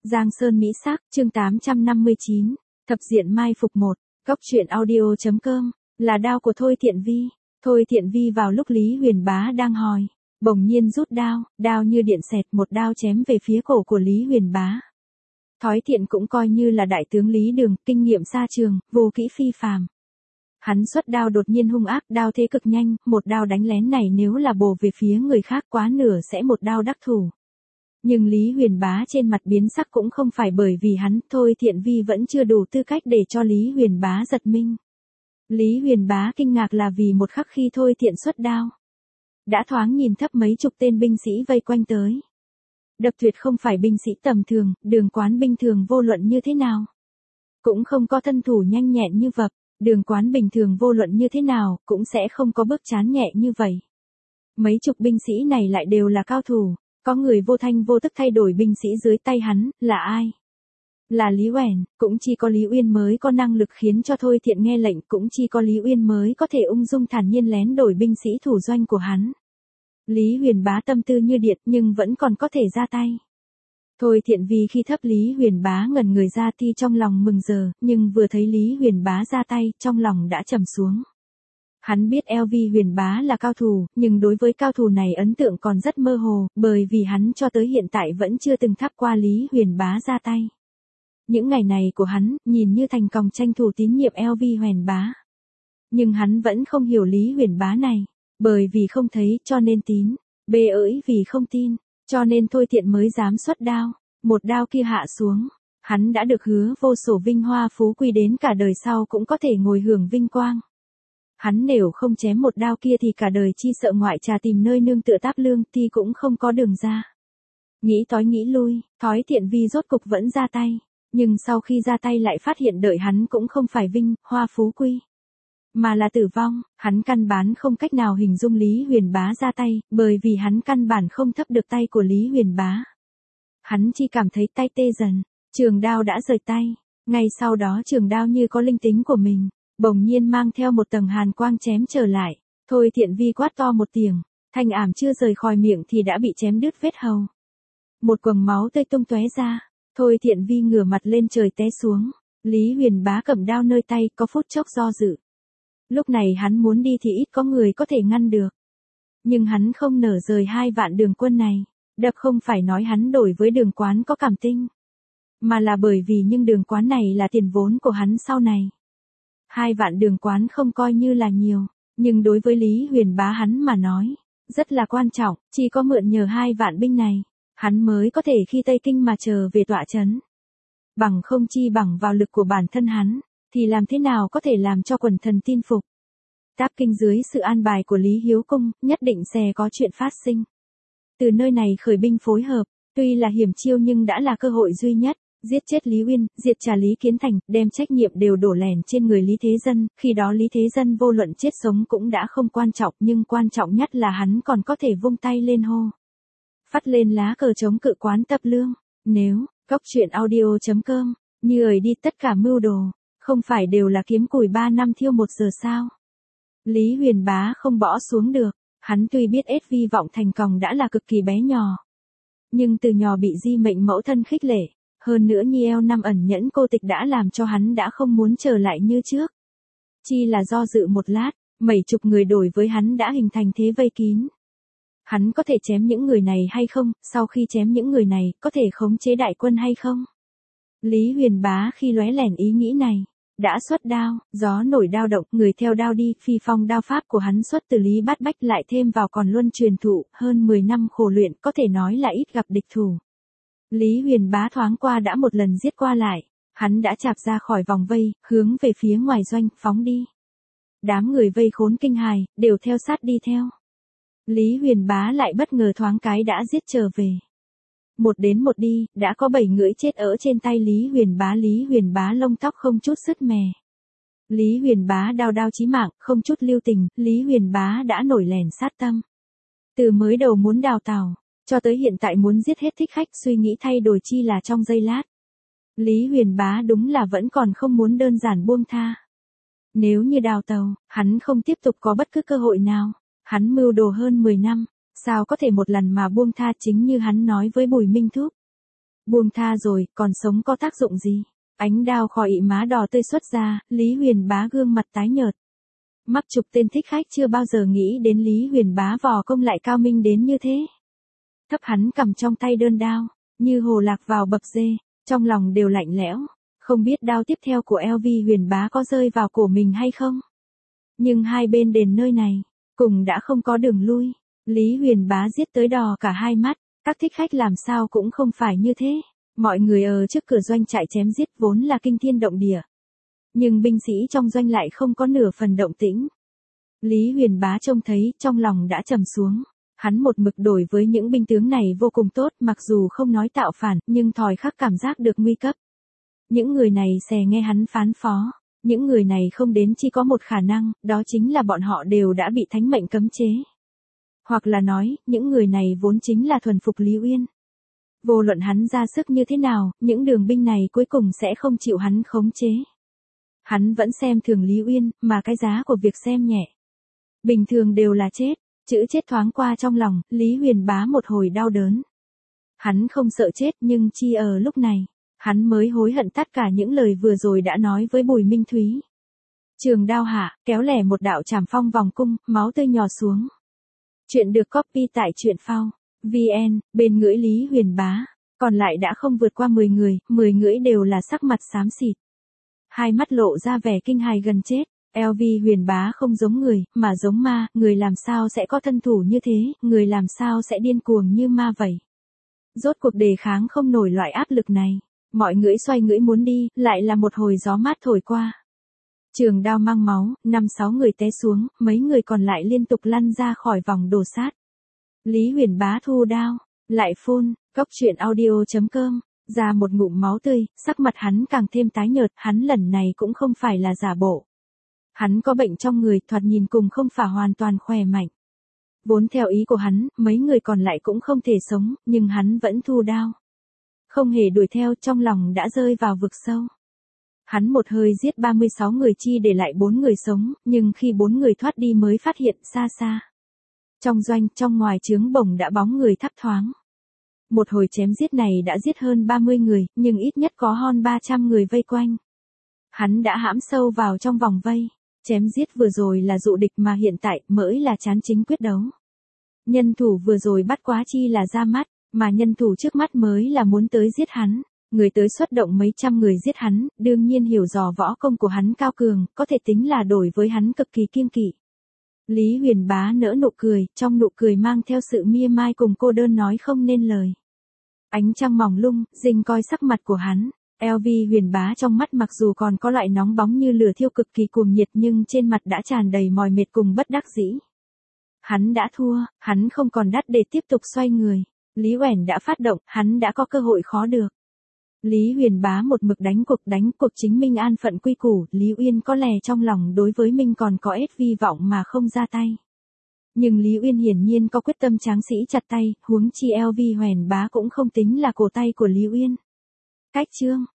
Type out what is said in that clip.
Giang Sơn Mỹ Sắc, chương 859, thập diện mai phục 1, góc truyện audio.com, là đao của Thôi Thiện Vi. Thôi Thiện Vi vào lúc Lý Huyền Bá đang hòi, bỗng nhiên rút đao, đao như điện xẹt một đao chém về phía cổ của Lý Huyền Bá. Thói Thiện cũng coi như là đại tướng Lý Đường, kinh nghiệm xa trường, vô kỹ phi phàm. Hắn xuất đao đột nhiên hung ác, đao thế cực nhanh, một đao đánh lén này nếu là bổ về phía người khác quá nửa sẽ một đao đắc thủ. Nhưng Lý Huyền Bá trên mặt biến sắc cũng không phải bởi vì hắn, Thôi Thiện Vi vẫn chưa đủ tư cách để cho Lý Huyền Bá giật mình. Lý Huyền Bá kinh ngạc là vì một khắc khi Thôi Thiện xuất đao, đã thoáng nhìn thấp mấy chục tên binh sĩ vây quanh tới. Đập tuyệt không phải binh sĩ tầm thường, Đường Quán bình thường vô luận như thế nào, cũng không có thân thủ nhanh nhẹn như vật, Đường Quán bình thường vô luận như thế nào, cũng sẽ không có bước chán nhẹ như vậy. Mấy chục binh sĩ này lại đều là cao thủ, có người vô thanh vô tức thay đổi binh sĩ dưới tay hắn, là ai? Là Lý Uẩn, cũng chỉ có Lý Uyên mới có năng lực khiến cho Thôi Thiện nghe lệnh, cũng chỉ có Lý Uyên mới có thể ung dung thản nhiên lén đổi binh sĩ thủ doanh của hắn. Lý Huyền Bá tâm tư như điện nhưng vẫn còn có thể ra tay. Thôi Thiện vì khi thấp Lý Huyền Bá ngẩn người ra thì trong lòng mừng giờ, nhưng vừa thấy Lý Huyền Bá ra tay, trong lòng đã trầm xuống. Hắn biết LV Huyền Bá là cao thủ, nhưng đối với cao thủ này ấn tượng còn rất mơ hồ, bởi vì hắn cho tới hiện tại vẫn chưa từng thắp qua Lý Huyền Bá ra tay. Những ngày này của hắn, nhìn như thành công tranh thủ tín nhiệm LV Huyền Bá. Nhưng hắn vẫn không hiểu Lý Huyền Bá này, bởi vì không thấy, cho nên tín, vì không tin, cho nên Thôi Thiện mới dám xuất đao, một đao kia hạ xuống. Hắn đã được hứa vô số vinh hoa phú quý đến cả đời sau cũng có thể ngồi hưởng vinh quang. Hắn nếu không chém một đao kia thì cả đời chi sợ ngoại trà tìm nơi nương tựa táp lương thì cũng không có đường ra. Nghĩ tối nghĩ lui, Thói Thiện Vi rốt cục vẫn ra tay, nhưng sau khi ra tay lại phát hiện đợi hắn cũng không phải vinh, hoa phú quý, mà là tử vong. Hắn căn bản không cách nào hình dung Lý Huyền Bá ra tay, bởi vì hắn căn bản không thấp được tay của Lý Huyền Bá. Hắn chỉ cảm thấy tay tê dần, trường đao đã rời tay, ngay sau đó trường đao như có linh tính của mình, bỗng nhiên mang theo một tầng hàn quang chém trở lại. Thôi Thiện Vi quát to một tiếng, thanh ảm chưa rời khỏi miệng thì đã bị chém đứt vết hầu. Một quầng máu tươi tung tóe ra, Thôi Thiện Vi ngửa mặt lên trời té xuống. Lý Huyền Bá cầm đao nơi tay, có phút chốc do dự. Lúc này hắn muốn đi thì ít có người có thể ngăn được. Nhưng hắn không nở rời 2 vạn đường quân này. Đập không phải nói hắn đổi với Đường Quán có cảm tình, mà là bởi vì nhưng Đường Quán này là tiền vốn của hắn sau này. 2 vạn Đường Quán không coi như là nhiều, nhưng đối với Lý Huyền Bá hắn mà nói, rất là quan trọng, chỉ có mượn nhờ 2 vạn binh này, hắn mới có thể khi Tây Kinh mà trở về tọa trấn. Bằng không chi bằng vào lực của bản thân hắn, thì làm thế nào có thể làm cho quần thần tin phục. Táp Kinh dưới sự an bài của Lý Hiếu Cung, nhất định sẽ có chuyện phát sinh. Từ nơi này khởi binh phối hợp, tuy là hiểm chiêu nhưng đã là cơ hội duy nhất, giết chết Lý Uyên, diệt trà Lý Kiến Thành, đem trách nhiệm đều đổ lèn trên người Lý Thế Dân, khi đó Lý Thế Dân vô luận chết sống cũng đã không quan trọng, nhưng quan trọng nhất là hắn còn có thể vung tay lên hô. Phát lên lá cờ chống cự Quán Tập Lương. Nếu, góc truyện audio.com, như ời đi tất cả mưu đồ, không phải đều là kiếm củi 3 năm thiêu 1 giờ sao? Lý Huyền Bá không bỏ xuống được, hắn tuy biết SV vọng thành còng đã là cực kỳ bé nhỏ, nhưng từ nhỏ bị di mệnh mẫu thân khích lệ, hơn nữa nhi eo năm ẩn nhẫn cô tịch đã làm cho hắn đã không muốn trở lại như trước. Chi là do dự một lát, mấy chục người đổi với hắn đã hình thành thế vây kín. Hắn có thể chém những người này hay không, sau khi chém những người này, có thể khống chế đại quân hay không? Lý Huyền Bá khi lóe lẻn ý nghĩ này, đã xuất đao, gió nổi đao động, người theo đao đi, phi phong đao pháp của hắn xuất từ Lý Bát Bách lại thêm vào còn luân truyền thụ, hơn 10 năm khổ luyện, có thể nói là ít gặp địch thủ. Lý Huyền Bá thoáng qua đã một lần giết qua lại, hắn đã chạp ra khỏi vòng vây, hướng về phía ngoài doanh, phóng đi. Đám người vây khốn kinh hài, đều theo sát đi theo. Lý Huyền Bá lại bất ngờ thoáng cái đã giết trở về. Một đến một đi, đã có 7 ngưỡi chết ở trên tay Lý Huyền Bá lông tóc không chút sứt mè. Lý Huyền Bá đao chí mạng, không chút lưu tình, Lý Huyền Bá đã nổi lèn sát tâm. Từ mới đầu muốn đào tàu, cho tới hiện tại muốn giết hết thích khách, suy nghĩ thay đổi chi là trong giây lát. Lý Huyền Bá đúng là vẫn còn không muốn đơn giản buông tha. Nếu như đào tàu, hắn không tiếp tục có bất cứ cơ hội nào. Hắn mưu đồ hơn 10 năm, sao có thể một lần mà buông tha, chính như hắn nói với Bùi Minh Thúc. Buông tha rồi, còn sống có tác dụng gì? Ánh đao khỏi ị má đỏ tươi xuất ra, Lý Huyền Bá gương mặt tái nhợt. Mắc chục tên thích khách chưa bao giờ nghĩ đến Lý Huyền Bá vò công lại cao minh đến như thế. Thấp hắn cầm trong tay đơn đao, như hồ lạc vào bập dê, trong lòng đều lạnh lẽo, không biết đao tiếp theo của LV Huyền Bá có rơi vào cổ mình hay không. Nhưng hai bên đền nơi này, cùng đã không có đường lui, Lý Huyền Bá giết tới đỏ cả hai mắt, các thích khách làm sao cũng không phải như thế. Mọi người ở trước cửa doanh trại chém giết vốn là kinh thiên động địa. Nhưng binh sĩ trong doanh lại không có nửa phần động tĩnh. Lý Huyền Bá trông thấy, trong lòng đã trầm xuống. Hắn một mực đổi với những binh tướng này vô cùng tốt, mặc dù không nói tạo phản, nhưng thòi khắc cảm giác được nguy cấp. Những người này xè nghe hắn phán phó. Những người này không đến chỉ có một khả năng, đó chính là bọn họ đều đã bị thánh mệnh cấm chế. Hoặc là nói, những người này vốn chính là thuần phục Lý Uyên. Vô luận hắn ra sức như thế nào, những đường binh này cuối cùng sẽ không chịu hắn khống chế. Hắn vẫn xem thường Lý Uyên, mà cái giá của việc xem nhẹ. Bình thường đều là chết, chữ chết thoáng qua trong lòng, Lý Huyền Bá một hồi đau đớn. Hắn không sợ chết nhưng chi ở lúc này, hắn mới hối hận tất cả những lời vừa rồi đã nói với Bùi Minh Thúy. Trường đao hạ, kéo lẻ một đạo chảm phong vòng cung, máu tươi nhỏ xuống. Chuyện được copy tại truyện phao. VN, bên ngưỡi Lý Huyền Bá, còn lại đã không vượt qua 10 người, 10 ngưỡi đều là sắc mặt xám xịt. Hai mắt lộ ra vẻ kinh hài gần chết, LV Huyền Bá không giống người, mà giống ma, người làm sao sẽ có thân thủ như thế, người làm sao sẽ điên cuồng như ma vậy. Rốt cuộc đề kháng không nổi loại áp lực này, mọi ngưỡi xoay ngưỡi muốn đi, lại là một hồi gió mát thổi qua. Trường đao mang máu, 5-6 người té xuống, mấy người còn lại liên tục lăn ra khỏi vòng đồ sát. Lý Huyền Bá thu đao, lại phun, cóc truyện audio.com, ra một ngụm máu tươi, sắc mặt hắn càng thêm tái nhợt, hắn lần này cũng không phải là giả bộ. Hắn có bệnh trong người, thoạt nhìn cùng không phải hoàn toàn khỏe mạnh. Vốn theo ý của hắn, mấy người còn lại cũng không thể sống, nhưng hắn vẫn thu đao. Không hề đuổi theo, trong lòng đã rơi vào vực sâu. Hắn một hơi giết 36 người chi để lại 4 người sống, nhưng khi 4 người thoát đi mới phát hiện xa xa. Trong doanh, trong ngoài trướng bổng đã bóng người thấp thoáng. Một hồi chém giết này đã giết hơn 30 người, nhưng ít nhất có hơn 300 người vây quanh. Hắn đã hãm sâu vào trong vòng vây. Chém giết vừa rồi là dụ địch mà hiện tại mới là chán chính quyết đấu. Nhân thủ vừa rồi bắt quá chi là ra mắt, mà nhân thủ trước mắt mới là muốn tới giết hắn. Người tới xuất động mấy trăm người giết hắn, đương nhiên hiểu dò võ công của hắn cao cường, có thể tính là đổi với hắn cực kỳ kiêng kỵ. Lý Huyền Bá nở nụ cười, trong nụ cười mang theo sự mia mai cùng cô đơn nói không nên lời. Ánh trăng mỏng lung, rình coi sắc mặt của hắn. LV Huyền Bá trong mắt mặc dù còn có loại nóng bóng như lửa thiêu cực kỳ cuồng nhiệt nhưng trên mặt đã tràn đầy mỏi mệt cùng bất đắc dĩ. Hắn đã thua, hắn không còn đắt để tiếp tục xoay người. Lý Uẩn đã phát động, hắn đã có cơ hội khó được. Lý Huyền Bá một mực đánh cuộc chính minh an phận quy củ, Lý Uyên có lẽ trong lòng đối với mình còn có ít vi vọng mà không ra tay. Nhưng Lý Uyên hiển nhiên có quyết tâm tráng sĩ chặt tay, huống chi LV Huyền Bá cũng không tính là cổ tay của Lý Uyên. Cách chương